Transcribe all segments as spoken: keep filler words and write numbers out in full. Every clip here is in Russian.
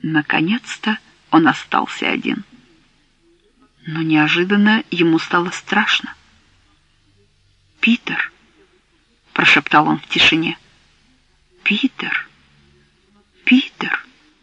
Наконец-то он остался один. Но неожиданно ему стало страшно. «Питер!» — прошептал он в тишине. «Питер! Питер!»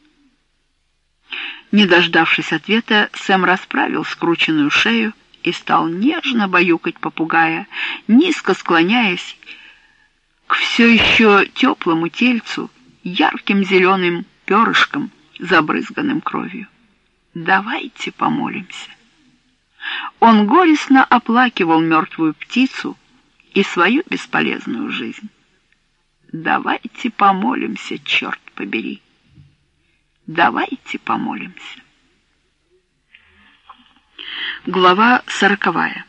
Не дождавшись ответа, Сэм расправил скрученную шею и стал нежно баюкать попугая, низко склоняясь к все еще теплому тельцу, ярким зеленым перышком, забрызганным кровью. «Давайте помолимся». Он горестно оплакивал мертвую птицу и свою бесполезную жизнь. «Давайте помолимся, черт побери! Давайте помолимся». Глава сороковая.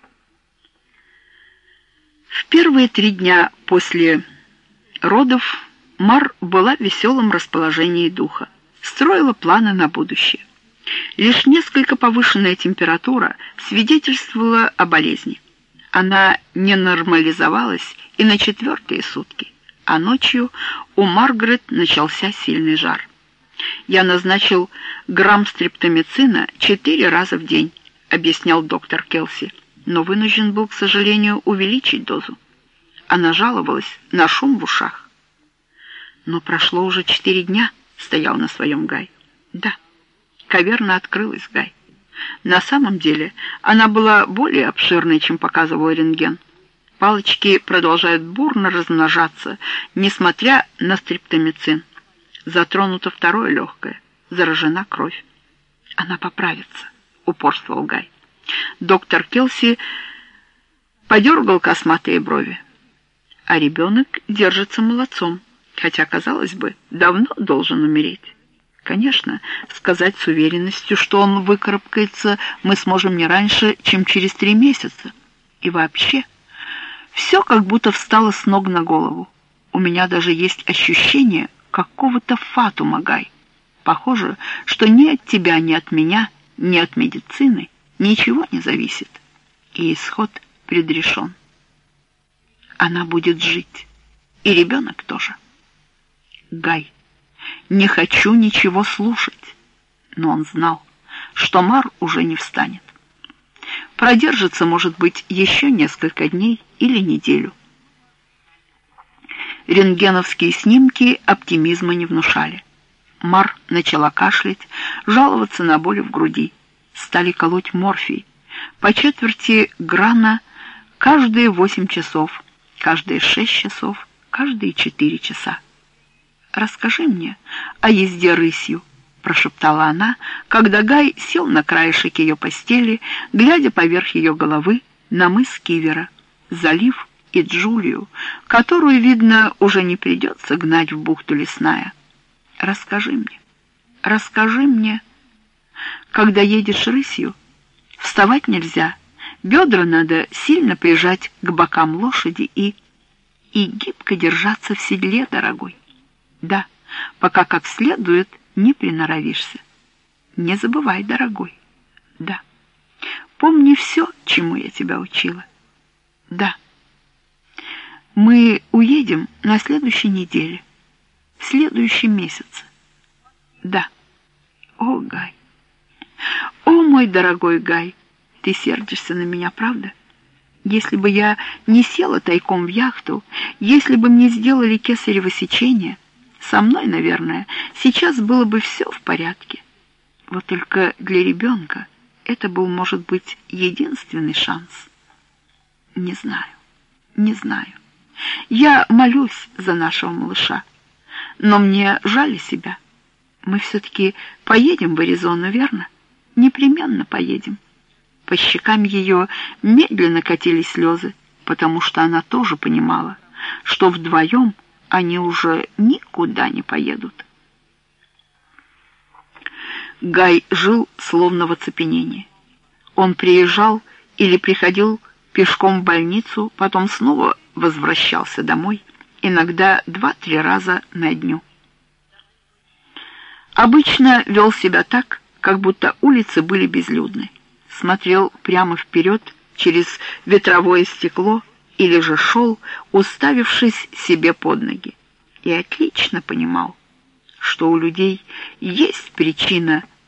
В первые три дня после родов Мар была в веселом расположении духа, строила планы на будущее. Лишь несколько повышенная температура свидетельствовала о болезни. Она не нормализовалась и на четвертые сутки, а ночью у Маргарет начался сильный жар. «Я назначил грамм стрептомицина четыре раза в день», — объяснял доктор Келси, но вынужден был, к сожалению, увеличить дозу. Она жаловалась на шум в ушах. «Но прошло уже четыре дня», — стоял на своем Гай. «Да». Каверна открылась, Гай. На самом деле она была более обширной, чем показывал рентген. Палочки продолжают бурно размножаться, несмотря на стрептомицин. Затронуто второе легкое, заражена кровь. Она поправится, упорствовал Гай. Доктор Келси подергал косматые брови. А ребенок держится молодцом, хотя, казалось бы, давно должен умереть. Конечно, сказать с уверенностью, что он выкарабкается, мы сможем не раньше, чем через три месяца. И вообще, все как будто встало с ног на голову. У меня даже есть ощущение какого-то фатума, Гай. Похоже, что ни от тебя, ни от меня, ни от медицины ничего не зависит. И исход предрешен. Она будет жить. И ребенок тоже. Гай. Не хочу ничего слушать. Но он знал, что Мар уже не встанет. Продержится, может быть, еще несколько дней или неделю. Рентгеновские снимки оптимизма не внушали. Мар начала кашлять, жаловаться на боли в груди. Стали колоть морфий. По четверти грана каждые восемь часов, каждые шесть часов, каждые четыре часа. «Расскажи мне о езде рысью», — прошептала она, когда Гай сел на краешек ее постели, глядя поверх ее головы на мыс Кивера, залив и Джулию, которую, видно, уже не придется гнать в бухту Лесная. «Расскажи мне, расскажи мне. Когда едешь рысью, вставать нельзя, бедра надо сильно прижать к бокам лошади и... и гибко держаться в седле, дорогой. Да, пока как следует не приноровишься. Не забывай, дорогой. Да. Помни все, чему я тебя учила. Да. Мы уедем на следующей неделе, в следующем месяце. Да. О, Гай. О, мой дорогой Гай, ты сердишься на меня, правда? Если бы я не села тайком в яхту, если бы мне сделали кесарево сечение, со мной, наверное, сейчас было бы все в порядке. Вот только для ребенка это был, может быть, единственный шанс. Не знаю, не знаю. Я молюсь за нашего малыша, но мне жаль себя. Мы все-таки поедем в Аризону, верно? Непременно поедем. По щекам ее медленно катились слезы, потому что она тоже понимала, что вдвоем они уже никуда не поедут. Гай жил словно в оцепенении. Он приезжал или приходил пешком в больницу, потом снова возвращался домой, иногда два-три раза на дню. Обычно вел себя так, как будто улицы были безлюдны. Смотрел прямо вперед через ветровое стекло или же шел, уставившись себе под ноги. И отлично понимал, что у людей есть причина